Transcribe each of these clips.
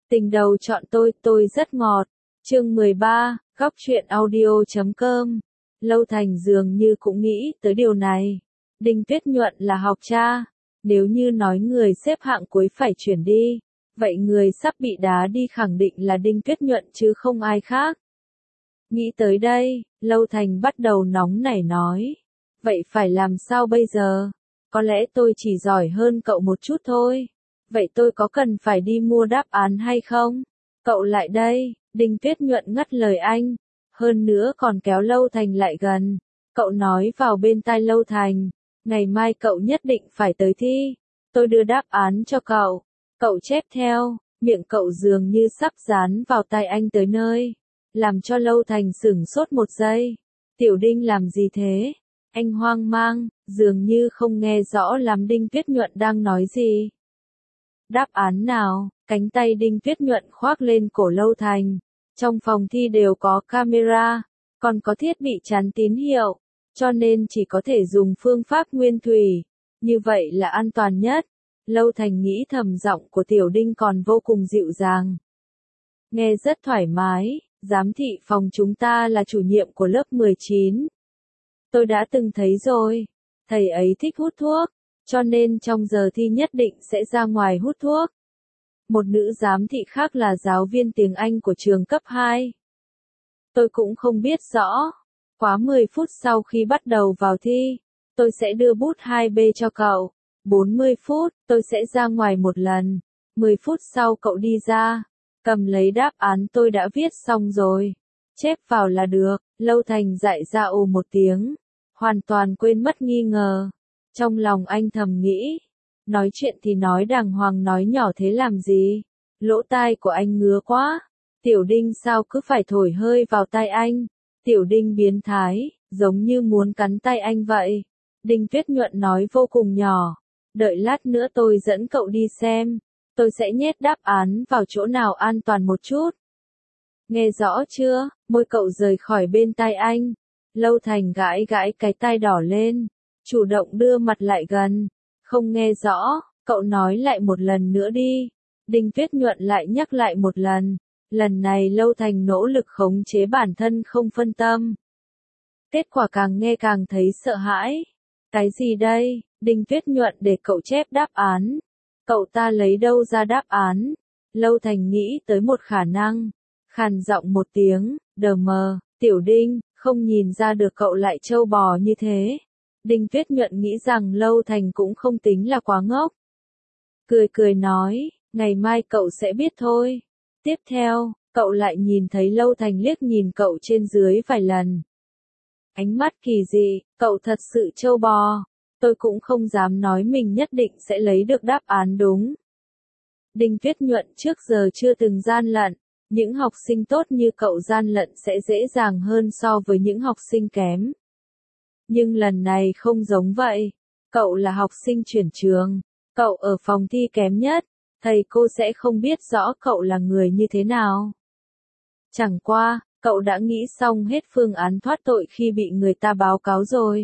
Tình đầu chọn tôi rất ngọt. Chương 13, góc truyện audio.com. Lâu Thành dường như cũng nghĩ tới điều này. Đinh Tuyết Nhuận là học cha. Nếu như nói người xếp hạng cuối phải chuyển đi, vậy người sắp bị đá đi khẳng định là Đinh Tuyết Nhuận chứ không ai khác. Nghĩ tới đây, Lâu Thành bắt đầu nóng nảy nói. Vậy phải làm sao bây giờ? Có lẽ tôi chỉ giỏi hơn cậu một chút thôi. Vậy tôi có cần phải đi mua đáp án hay không? Cậu lại đây, Đinh Tuyết Nhuận ngắt lời anh. Hơn nữa còn kéo Lâu Thành lại gần. Cậu nói vào bên tai Lâu Thành. Ngày mai cậu nhất định phải tới thi. Tôi đưa đáp án cho cậu. Cậu chép theo, miệng cậu dường như sắp dán vào tai anh tới nơi. Làm cho Lâu Thành sửng sốt một giây. Tiểu Đinh làm gì thế? Anh hoang mang, dường như không nghe rõ lắm Đinh Tuyết Nhuận đang nói gì. Đáp án nào? Cánh tay Đinh Tuyết Nhuận khoác lên cổ Lâu Thành. Trong phòng thi đều có camera, còn có thiết bị chắn tín hiệu, cho nên chỉ có thể dùng phương pháp nguyên thủy. Như vậy là an toàn nhất. Lâu Thành nghĩ thầm, giọng của Tiểu Đinh còn vô cùng dịu dàng. Nghe rất thoải mái. Giám thị phòng chúng ta là chủ nhiệm của lớp 19. Tôi đã từng thấy rồi. Thầy ấy thích hút thuốc, cho nên trong giờ thi nhất định sẽ ra ngoài hút thuốc. Một nữ giám thị khác là giáo viên tiếng Anh của trường cấp 2. Tôi cũng không biết rõ. Quá 10 phút sau khi bắt đầu vào thi, tôi sẽ đưa bút 2B cho cậu. 40 phút, tôi sẽ ra ngoài một lần. 10 phút sau cậu đi ra. Cầm lấy đáp án tôi đã viết xong rồi. Chép vào là được. Lâu Thành dại ra ồ một tiếng. Hoàn toàn quên mất nghi ngờ. Trong lòng anh thầm nghĩ. Nói chuyện thì nói đàng hoàng, nói nhỏ thế làm gì? Lỗ tai của anh ngứa quá. Tiểu Đinh sao cứ phải thổi hơi vào tai anh? Tiểu Đinh biến thái, giống như muốn cắn tay anh vậy. Đinh Tuyết Nhuận nói vô cùng nhỏ. Đợi lát nữa tôi dẫn cậu đi xem. Tôi sẽ nhét đáp án vào chỗ nào an toàn một chút. Nghe rõ chưa? Môi cậu rời khỏi bên tai anh. Lâu Thành gãi gãi cái tai đỏ lên. Chủ động đưa mặt lại gần. Không nghe rõ, cậu nói lại một lần nữa đi. Đinh Tuyết Nhuận lại nhắc lại một lần. Lần này Lâu Thành nỗ lực khống chế bản thân không phân tâm. Kết quả càng nghe càng thấy sợ hãi. Cái gì đây? Đinh Tuyết Nhuận để cậu chép đáp án. Cậu ta lấy đâu ra đáp án? Lâu Thành nghĩ tới một khả năng. Khàn giọng một tiếng, đờ mờ, Tiểu Đinh, không nhìn ra được cậu lại trâu bò như thế. Đinh Tuyết Nhuận nghĩ rằng Lâu Thành cũng không tính là quá ngốc. Cười cười nói, ngày mai cậu sẽ biết thôi. Tiếp theo, cậu lại nhìn thấy Lâu Thành liếc nhìn cậu trên dưới vài lần. Ánh mắt kỳ dị, cậu thật sự trâu bò. Tôi cũng không dám nói mình nhất định sẽ lấy được đáp án đúng. Đinh Tuyết Nhuận trước giờ chưa từng gian lận. Những học sinh tốt như cậu gian lận sẽ dễ dàng hơn so với những học sinh kém. Nhưng lần này không giống vậy. Cậu là học sinh chuyển trường. Cậu ở phòng thi kém nhất. Thầy cô sẽ không biết rõ cậu là người như thế nào. Chẳng qua, cậu đã nghĩ xong hết phương án thoát tội khi bị người ta báo cáo rồi.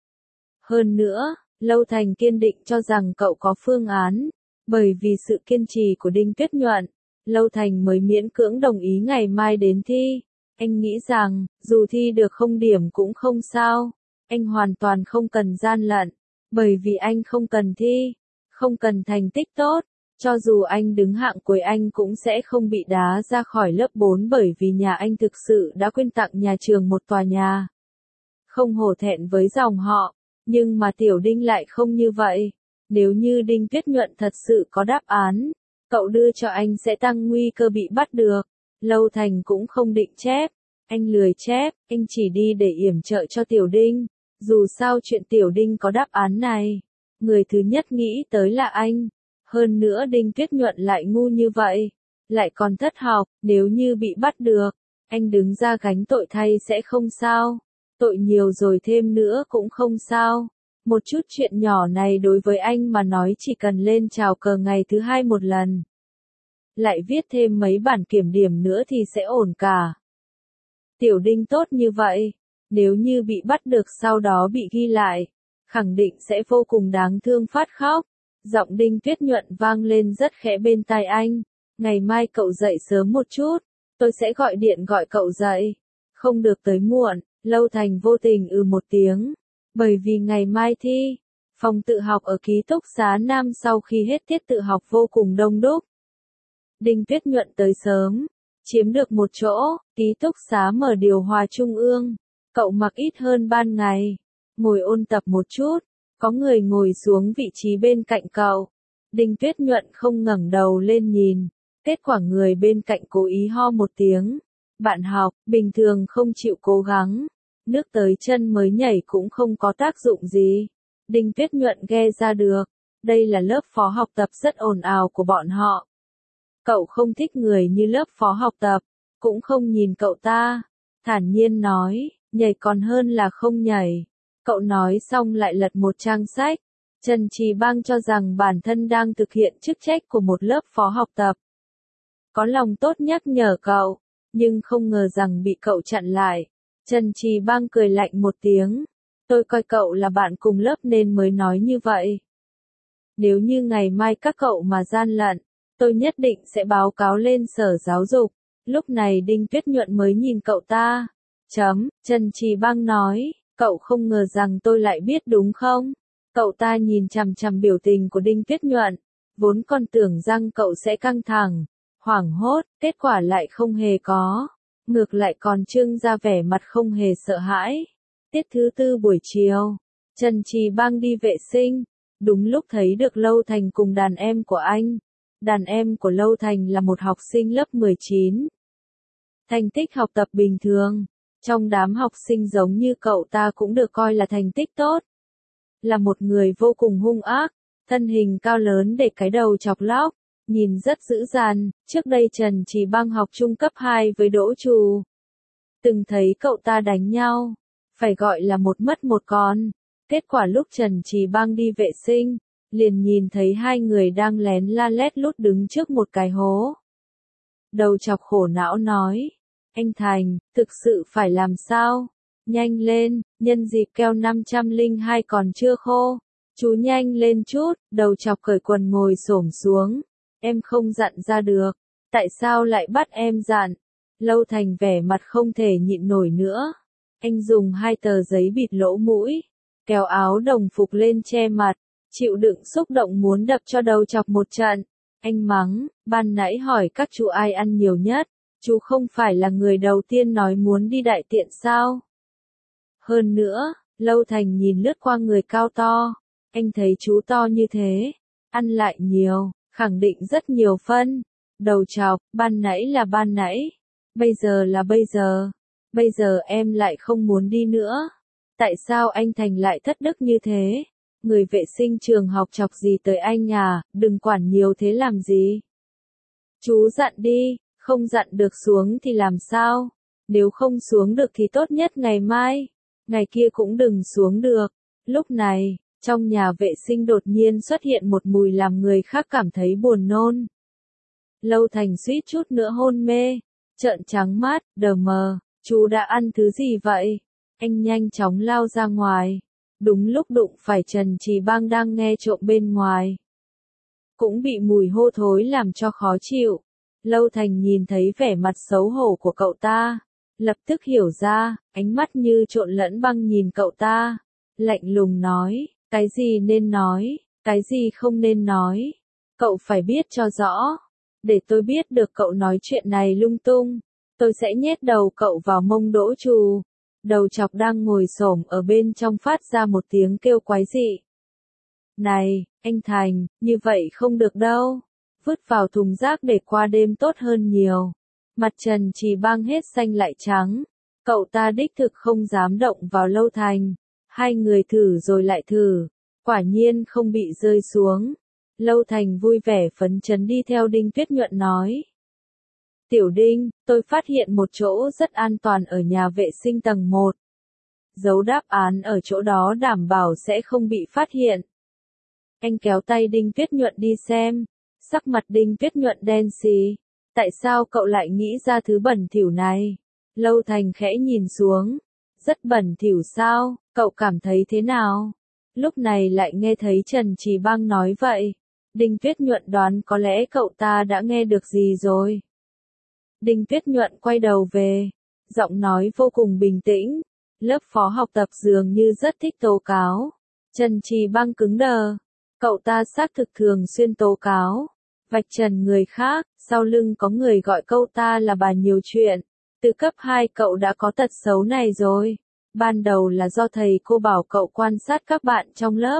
Hơn nữa, Lâu Thành kiên định cho rằng cậu có phương án. Bởi vì sự kiên trì của Đinh Tuyết Nhuận, Lâu Thành mới miễn cưỡng đồng ý ngày mai đến thi. Anh nghĩ rằng, dù thi được không điểm cũng không sao. Anh hoàn toàn không cần gian lận. Bởi vì anh không cần thi, không cần thành tích tốt. Cho dù anh đứng hạng cuối anh cũng sẽ không bị đá ra khỏi lớp 4 bởi vì nhà anh thực sự đã quyên tặng nhà trường một tòa nhà. Không hổ thẹn với dòng họ. Nhưng mà Tiểu Đinh lại không như vậy. Nếu như Đinh Tuyết Nhuận thật sự có đáp án, cậu đưa cho anh sẽ tăng nguy cơ bị bắt được. Lâu Thành cũng không định chép. Anh lười chép, anh chỉ đi để yểm trợ cho Tiểu Đinh. Dù sao chuyện Tiểu Đinh có đáp án này, người thứ nhất nghĩ tới là anh. Hơn nữa Đinh Tuyết Nhuận lại ngu như vậy. Lại còn thất học, nếu như bị bắt được, anh đứng ra gánh tội thay sẽ không sao. Tội nhiều rồi thêm nữa cũng không sao. Một chút chuyện nhỏ này đối với anh mà nói chỉ cần lên chào cờ ngày thứ 2 một lần. Lại viết thêm mấy bản kiểm điểm nữa thì sẽ ổn cả. Tiểu Đinh tốt như vậy, nếu như bị bắt được sau đó bị ghi lại, khẳng định sẽ vô cùng đáng thương phát khóc. Giọng Đinh Tuyết Nhuận vang lên rất khẽ bên tai anh. Ngày mai cậu dậy sớm một chút, tôi sẽ gọi điện gọi cậu dậy. Không được tới muộn. Lâu Thành vô tình một tiếng. Bởi vì ngày mai thi, phòng tự học ở ký túc xá Nam sau khi hết tiết tự học vô cùng đông đúc. Đinh Tuyết Nhuận tới sớm, chiếm được một chỗ, ký túc xá mở điều hòa trung ương. Cậu mặc ít hơn ban ngày, ngồi ôn tập một chút, có người ngồi xuống vị trí bên cạnh cậu. Đinh Tuyết Nhuận không ngẩng đầu lên nhìn, kết quả người bên cạnh cố ý ho một tiếng. Bạn học, bình thường không chịu cố gắng, nước tới chân mới nhảy cũng không có tác dụng gì. Đinh Tuyết Nhuận nghe ra được, đây là lớp phó học tập rất ồn ào của bọn họ. Cậu không thích người như lớp phó học tập, cũng không nhìn cậu ta, thản nhiên nói, nhảy còn hơn là không nhảy. Cậu nói xong lại lật một trang sách. Trần Trì Bang cho rằng bản thân đang thực hiện chức trách của một lớp phó học tập. Có lòng tốt nhắc nhở cậu, nhưng không ngờ rằng bị cậu chặn lại. Trần Trì Bang cười lạnh một tiếng. Tôi coi cậu là bạn cùng lớp nên mới nói như vậy. Nếu như ngày mai các cậu mà gian lận, tôi nhất định sẽ báo cáo lên sở giáo dục. Lúc này Đinh Tuyết Nhuận mới nhìn cậu ta. Trần Trì Bang nói, cậu không ngờ rằng tôi lại biết đúng không? Cậu ta nhìn chằm chằm biểu tình của Đinh Tuyết Nhuận, vốn còn tưởng rằng cậu sẽ căng thẳng, hoảng hốt, kết quả lại không hề có. Ngược lại còn trưng ra vẻ mặt không hề sợ hãi. Tiết thứ tư buổi chiều, Trần Trì Bang đi vệ sinh, đúng lúc thấy được Lâu Thành cùng đàn em của anh. Đàn em của Lâu Thành là một học sinh lớp 19. Thành tích học tập bình thường, trong đám học sinh giống như cậu ta cũng được coi là thành tích tốt. Là một người vô cùng hung ác, thân hình cao lớn để cái đầu chọc lóc, nhìn rất dữ dằn. Trước đây Trần Trì Bang học trung cấp 2 với Đỗ Trù. Từng thấy cậu ta đánh nhau, phải gọi là một mất một còn. Kết quả lúc Trần Trì Bang đi vệ sinh, liền nhìn thấy hai người đang lén la lét lút đứng trước một cái hố. Đầu chọc khổ não nói, anh Thành, thực sự phải làm sao? Nhanh lên, nhân dịp keo 502 còn chưa khô. Chú nhanh lên chút. Đầu chọc cởi quần ngồi xổm xuống. Em không dặn ra được. Tại sao lại bắt em dặn? Lâu Thành vẻ mặt không thể nhịn nổi nữa. Anh dùng 2 tờ giấy bịt lỗ mũi, kéo áo đồng phục lên che mặt, chịu đựng xúc động muốn đập cho đầu chọc một trận. Anh mắng, ban nãy hỏi các chú ai ăn nhiều nhất, chú không phải là người đầu tiên nói muốn đi đại tiện sao? Hơn nữa, Lâu Thành nhìn lướt qua người cao to, anh thấy chú to như thế, ăn lại nhiều, khẳng định rất nhiều phân. Đầu chọc, ban nãy là ban nãy, bây giờ là bây giờ em lại không muốn đi nữa. Tại sao anh Thành lại thất đức như thế? Người vệ sinh trường học chọc gì tới anh à, đừng quản nhiều thế làm gì. Chú dặn đi, không dặn được xuống thì làm sao? Nếu không xuống được thì tốt nhất ngày mai, ngày kia cũng đừng xuống được. Lúc này, trong nhà vệ sinh đột nhiên xuất hiện một mùi làm người khác cảm thấy buồn nôn. Lâu Thành suýt chút nữa hôn mê, trợn trắng mắt, đờ mờ, chú đã ăn thứ gì vậy? Anh nhanh chóng lao ra ngoài, đúng lúc đụng phải Trần Trì Bang đang nghe trộm bên ngoài. Cũng bị mùi hôi thối làm cho khó chịu. Lâu Thành nhìn thấy vẻ mặt xấu hổ của cậu ta, lập tức hiểu ra, ánh mắt như trộn lẫn băng nhìn cậu ta, lạnh lùng nói, cái gì nên nói, cái gì không nên nói, cậu phải biết cho rõ, để tôi biết được cậu nói chuyện này lung tung, tôi sẽ nhét đầu cậu vào mông Đỗ Trù. Đầu chọc đang ngồi xổm ở bên trong phát ra một tiếng kêu quái dị. Này, anh Thành, như vậy không được đâu, vứt vào thùng rác để qua đêm tốt hơn nhiều. Mặt Trần Trì Bang hết xanh lại trắng, cậu ta đích thực không dám động vào Lâu Thành. Hai người thử rồi lại thử, quả nhiên không bị rơi xuống. Lâu Thành vui vẻ phấn chấn đi theo Đinh Tuyết Nhuận nói. Tiểu Đinh, tôi phát hiện một chỗ rất an toàn ở nhà vệ sinh tầng 1. Giấu đáp án ở chỗ đó đảm bảo sẽ không bị phát hiện. Anh kéo tay Đinh Tuyết Nhuận đi xem, sắc mặt Đinh Tuyết Nhuận đen xì. Tại sao cậu lại nghĩ ra thứ bẩn thỉu này? Lâu Thành khẽ nhìn xuống. Rất bẩn thỉu sao, cậu cảm thấy thế nào? Lúc này lại nghe thấy Trần Trì Bang nói vậy. Đinh Tuyết Nhuận đoán có lẽ cậu ta đã nghe được gì rồi. Đinh Tuyết Nhuận quay đầu về, giọng nói vô cùng bình tĩnh. Lớp phó học tập dường như rất thích tố cáo. Trần Trì Băng cứng đờ. Cậu ta xác thực thường xuyên tố cáo, vạch trần người khác, sau lưng có người gọi cậu ta là bà nhiều chuyện. Từ cấp 2 cậu đã có tật xấu này rồi. Ban đầu là do thầy cô bảo cậu quan sát các bạn trong lớp.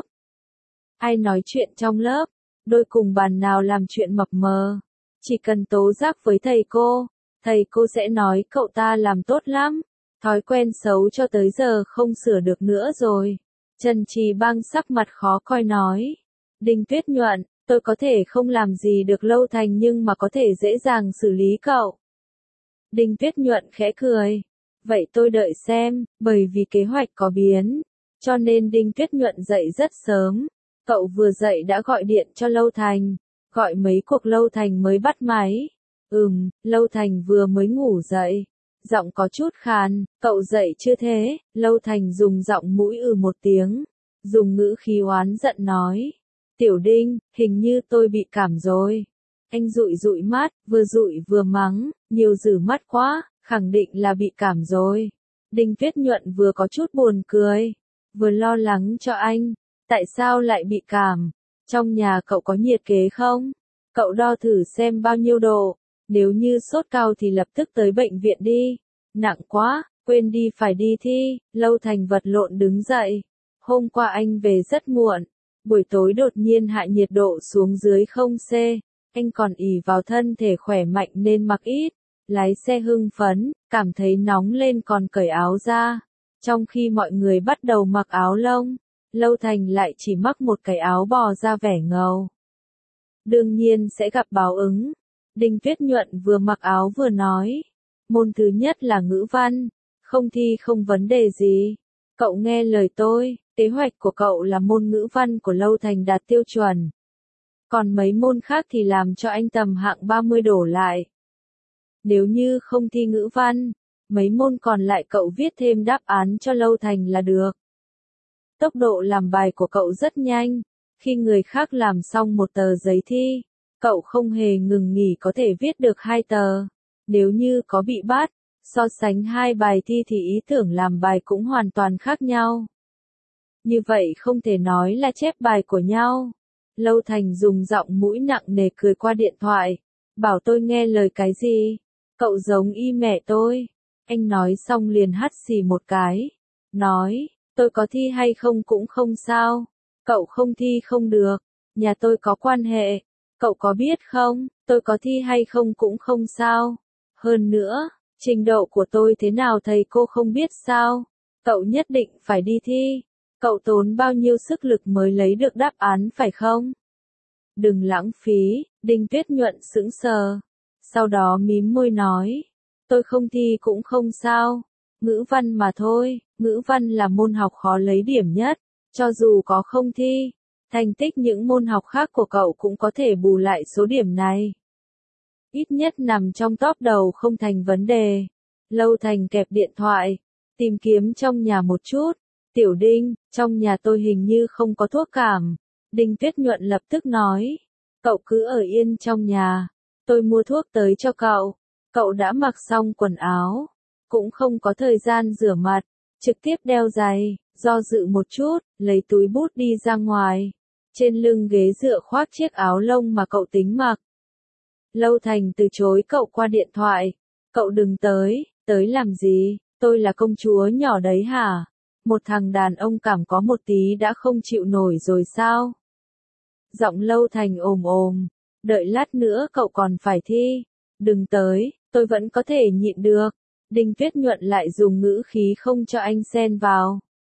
Ai nói chuyện trong lớp, đôi cùng bàn nào làm chuyện mập mờ. Chỉ cần tố giác với thầy cô sẽ nói cậu ta làm tốt lắm. Thói quen xấu cho tới giờ không sửa được nữa rồi. Trần Trì Băng sắc mặt khó coi nói. Đinh Tuyết Nhuận, tôi có thể không làm gì được Lâu Thành nhưng mà có thể dễ dàng xử lý cậu. Đinh Tuyết Nhuận khẽ cười. Vậy tôi đợi xem, bởi vì kế hoạch có biến. Cho nên Đinh Tuyết Nhuận dậy rất sớm. Cậu vừa dậy đã gọi điện cho Lâu Thành. Gọi mấy cuộc Lâu Thành mới bắt máy. Lâu Thành vừa mới ngủ dậy. Giọng có chút khàn, cậu dậy chưa thế? Lâu Thành dùng giọng mũi một tiếng. Dùng ngữ khí oán giận nói. Tiểu Đinh, hình như tôi bị cảm rồi. Anh dụi dụi mắt, vừa dụi vừa mắng, nhiều dử mắt quá, khẳng định là bị cảm rồi. Đinh Tuyết Nhuận vừa có chút buồn cười, vừa lo lắng cho anh. Tại sao lại bị cảm? Trong nhà cậu có nhiệt kế không? Cậu đo thử xem bao nhiêu độ. Nếu như sốt cao thì lập tức tới bệnh viện đi. Nặng quá, quên đi phải đi thi. Lâu Thành vật lộn đứng dậy. Hôm qua anh về rất muộn. Buổi tối đột nhiên hạ nhiệt độ xuống dưới 0°C. Anh còn ỷ vào thân thể khỏe mạnh nên mặc ít. Lái xe hưng phấn, cảm thấy nóng lên còn cởi áo ra. Trong khi mọi người bắt đầu mặc áo lông, Lâu Thành lại chỉ mắc một cái áo bò ra vẻ ngầu. Đương nhiên sẽ gặp báo ứng. Đinh Tuyết Nhuận vừa mặc áo vừa nói. Môn thứ nhất là ngữ văn. Không thi không vấn đề gì. Cậu nghe lời tôi, kế hoạch của cậu là môn ngữ văn của Lâu Thành đạt tiêu chuẩn. Còn mấy môn khác thì làm cho anh tầm hạng 30 đổ lại. Nếu như không thi ngữ văn, mấy môn còn lại cậu viết thêm đáp án cho Lâu Thành là được. Tốc độ làm bài của cậu rất nhanh. Khi người khác làm xong một tờ giấy thi, cậu không hề ngừng nghỉ có thể viết được 2 tờ. Nếu như có bị bắt, so sánh 2 bài thi thì ý tưởng làm bài cũng hoàn toàn khác nhau. Như vậy không thể nói là chép bài của nhau. Lâu Thành dùng giọng mũi nặng nề cười qua điện thoại. Bảo tôi nghe lời cái gì? Cậu giống y mẹ tôi. Anh nói xong liền hắt xì một cái. Nói, tôi có thi hay không cũng không sao. Cậu không thi không được. Nhà tôi có quan hệ. Cậu có biết không, tôi có thi hay không cũng không sao. Hơn nữa, trình độ của tôi thế nào thầy cô không biết sao. Cậu nhất định phải đi thi. Cậu tốn bao nhiêu sức lực mới lấy được đáp án phải không? Đừng lãng phí. Đinh Tuyết Nhuận sững sờ. Sau đó mím môi nói. Tôi không thi cũng không sao. Ngữ văn mà thôi. Ngữ văn là môn học khó lấy điểm nhất. Cho dù có không thi, thành tích những môn học khác của cậu cũng có thể bù lại số điểm này. Ít nhất nằm trong top đầu không thành vấn đề. Lâu Thành kẹp điện thoại, tìm kiếm trong nhà một chút. Tiểu Đinh, trong nhà tôi hình như không có thuốc cảm. Đinh Tuyết Nhuận lập tức nói. Cậu cứ ở yên trong nhà. Tôi mua thuốc tới cho cậu. Cậu đã mặc xong quần áo. Cũng không có thời gian rửa mặt. Trực tiếp đeo giày. Do dự một chút, lấy túi bút đi ra ngoài. Trên lưng ghế dựa khoác chiếc áo lông mà cậu tính mặc. Lâu Thành từ chối cậu qua điện thoại. Cậu đừng tới, tới làm gì, tôi là công chúa nhỏ đấy hả? Một thằng đàn ông cảm có một tí đã không chịu nổi rồi sao? Giọng Lâu Thành ồm ồm, đợi lát nữa cậu còn phải thi. Đừng tới, tôi vẫn có thể nhịn được. Đinh Tuyết Nhuận lại dùng ngữ khí không cho anh xen vào.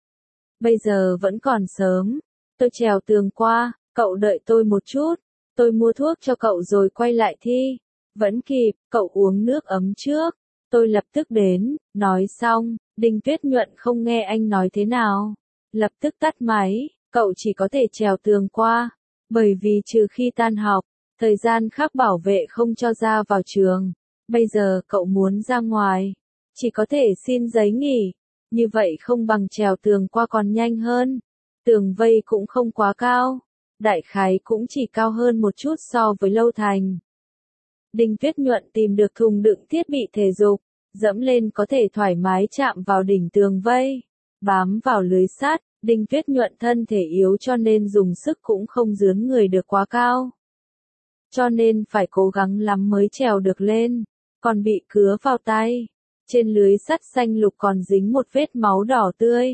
Bây giờ vẫn còn sớm. Tôi trèo tường qua, cậu đợi tôi một chút. Tôi mua thuốc cho cậu rồi quay lại thi. Vẫn kịp, cậu uống nước ấm trước. Tôi lập tức đến, nói xong, Đinh Tuyết Nhuận không nghe anh nói thế nào. Lập tức tắt máy, cậu chỉ có thể trèo tường qua. Bởi vì trừ khi tan học, thời gian khác bảo vệ không cho ra vào trường. Bây giờ cậu muốn ra ngoài, chỉ có thể xin giấy nghỉ. Như vậy không bằng trèo tường qua còn nhanh hơn. Tường vây cũng không quá cao. đại khái cũng chỉ cao hơn một chút so với Lâu Thành. Đinh Tuyết Nhuận tìm được thùng đựng thiết bị thể dục, dẫm lên có thể thoải mái chạm vào đỉnh tường vây, bám vào lưới sắt. Đinh Tuyết Nhuận thân thể yếu cho nên dùng sức cũng không dướn người được quá cao. Cho nên phải cố gắng lắm mới trèo được lên, còn bị cứa vào tay. Trên lưới sắt xanh lục còn dính một vết máu đỏ tươi.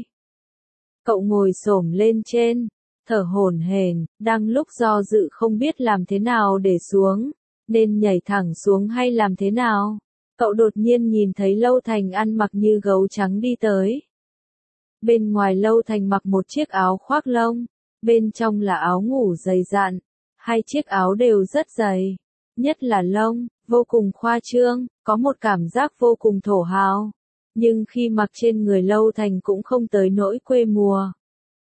Cậu ngồi xổm lên trên, thở hổn hển, đang lúc do dự không biết làm thế nào để xuống, nên nhảy thẳng xuống hay làm thế nào. Cậu đột nhiên nhìn thấy Lâu Thành ăn mặc như gấu trắng đi tới. Bên ngoài Lâu Thành mặc một chiếc áo khoác lông, bên trong là áo ngủ dày dặn, hai chiếc áo đều rất dày, nhất là lông, vô cùng khoa trương, có một cảm giác vô cùng thổ hào. Nhưng khi mặc trên người Lâu Thành cũng không tới nỗi quê mùa.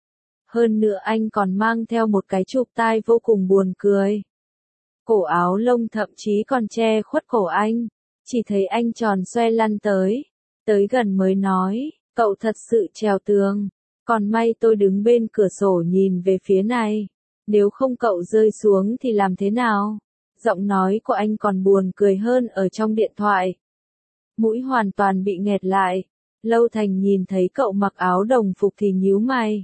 Hơn nữa anh còn mang theo một cái chụp tai vô cùng buồn cười. Cổ áo lông thậm chí còn che khuất cổ anh, chỉ thấy anh tròn xoe lăn tới gần mới nói, cậu thật sự trèo tường, còn may tôi đứng bên cửa sổ nhìn về phía này, nếu không cậu rơi xuống thì làm thế nào? Giọng nói của anh còn buồn cười hơn ở trong điện thoại. Mũi hoàn toàn bị nghẹt lại, Lâu Thành nhìn thấy cậu mặc áo đồng phục thì nhíu mày.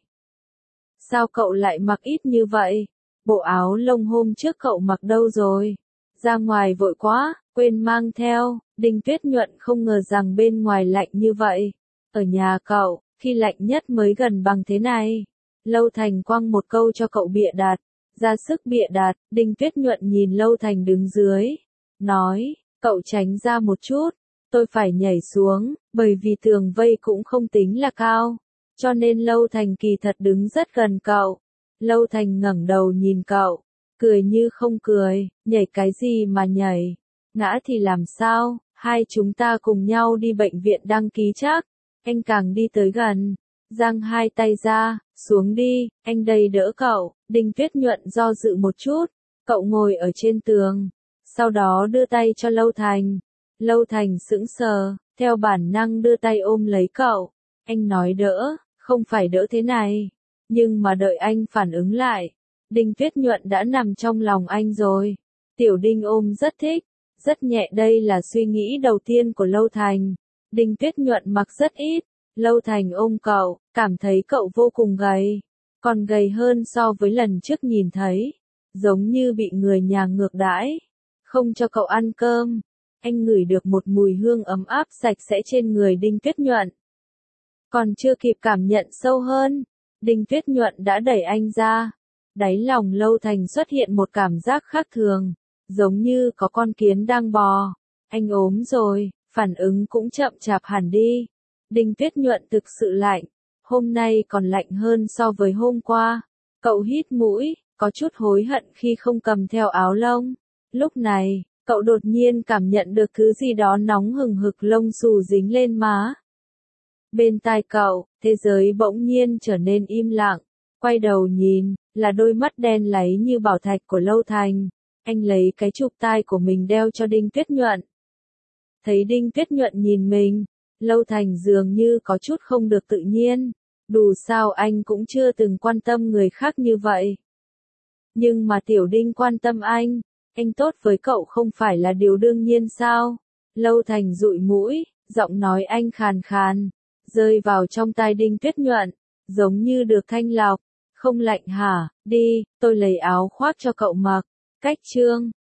Sao cậu lại mặc ít như vậy? Bộ áo lông hôm trước cậu mặc đâu rồi? Ra ngoài vội quá, quên mang theo. Đinh Tuyết Nhuận không ngờ rằng bên ngoài lạnh như vậy. Ở nhà cậu, khi lạnh nhất mới gần bằng thế này. Lâu Thành quăng một câu cho cậu bịa đặt. Ra sức bịa đặt, Đinh Tuyết Nhuận nhìn Lâu Thành đứng dưới. Nói, cậu tránh ra một chút. Tôi phải nhảy xuống, bởi vì tường vây cũng không tính là cao. Cho nên Lâu Thành kỳ thật đứng rất gần cậu. Lâu Thành ngẩng đầu nhìn cậu, cười như không cười, nhảy cái gì mà nhảy, ngã thì làm sao, hai chúng ta cùng nhau đi bệnh viện đăng ký chắc. Anh càng đi tới gần, giang hai tay ra, xuống đi, anh đây đỡ cậu. Đinh Tuyết Nhuận do dự một chút, cậu ngồi ở trên tường, sau đó đưa tay cho Lâu Thành. Lâu Thành sững sờ, theo bản năng đưa tay ôm lấy cậu. Anh nói đỡ, không phải đỡ thế này. Nhưng mà đợi anh phản ứng lại, Đinh Tuyết Nhuận đã nằm trong lòng anh rồi. Tiểu Đinh ôm rất thích, rất nhẹ, đây là suy nghĩ đầu tiên của Lâu Thành. Đinh Tuyết Nhuận mặc rất ít, Lâu Thành ôm cậu, cảm thấy cậu vô cùng gầy, còn gầy hơn so với lần trước nhìn thấy, giống như bị người nhà ngược đãi, không cho cậu ăn cơm. Anh ngửi được một mùi hương ấm áp sạch sẽ trên người Đinh Tuyết Nhuận. Còn chưa kịp cảm nhận sâu hơn, Đinh Tuyết Nhuận đã đẩy anh ra. Đáy lòng Lâu Thành xuất hiện một cảm giác khác thường, giống như có con kiến đang bò. Anh ốm rồi, phản ứng cũng chậm chạp hẳn đi. Đinh Tuyết Nhuận thực sự lạnh, hôm nay còn lạnh hơn so với hôm qua. Cậu hít mũi, có chút hối hận khi không cầm theo áo lông. Lúc này, cậu đột nhiên cảm nhận được thứ gì đó nóng hừng hực, lông xù dính lên má. Bên tai cậu, thế giới bỗng nhiên trở nên im lặng. Quay đầu nhìn, là đôi mắt đen láy như bảo thạch của Lâu Thành. Anh lấy cái chụp tai của mình đeo cho Đinh Tuyết Nhuận. Thấy Đinh Tuyết Nhuận nhìn mình, Lâu Thành dường như có chút không được tự nhiên. Dù sao anh cũng chưa từng quan tâm người khác như vậy. Nhưng mà Tiểu Đinh quan tâm anh tốt với cậu không phải là điều đương nhiên sao? Lâu Thành dụi mũi, giọng nói anh khàn khàn, rơi vào trong tai Đinh Tuyết Nhuận, giống như được thanh lọc. Không lạnh hả? Đi, tôi lấy áo khoác cho cậu mặc. Cách chương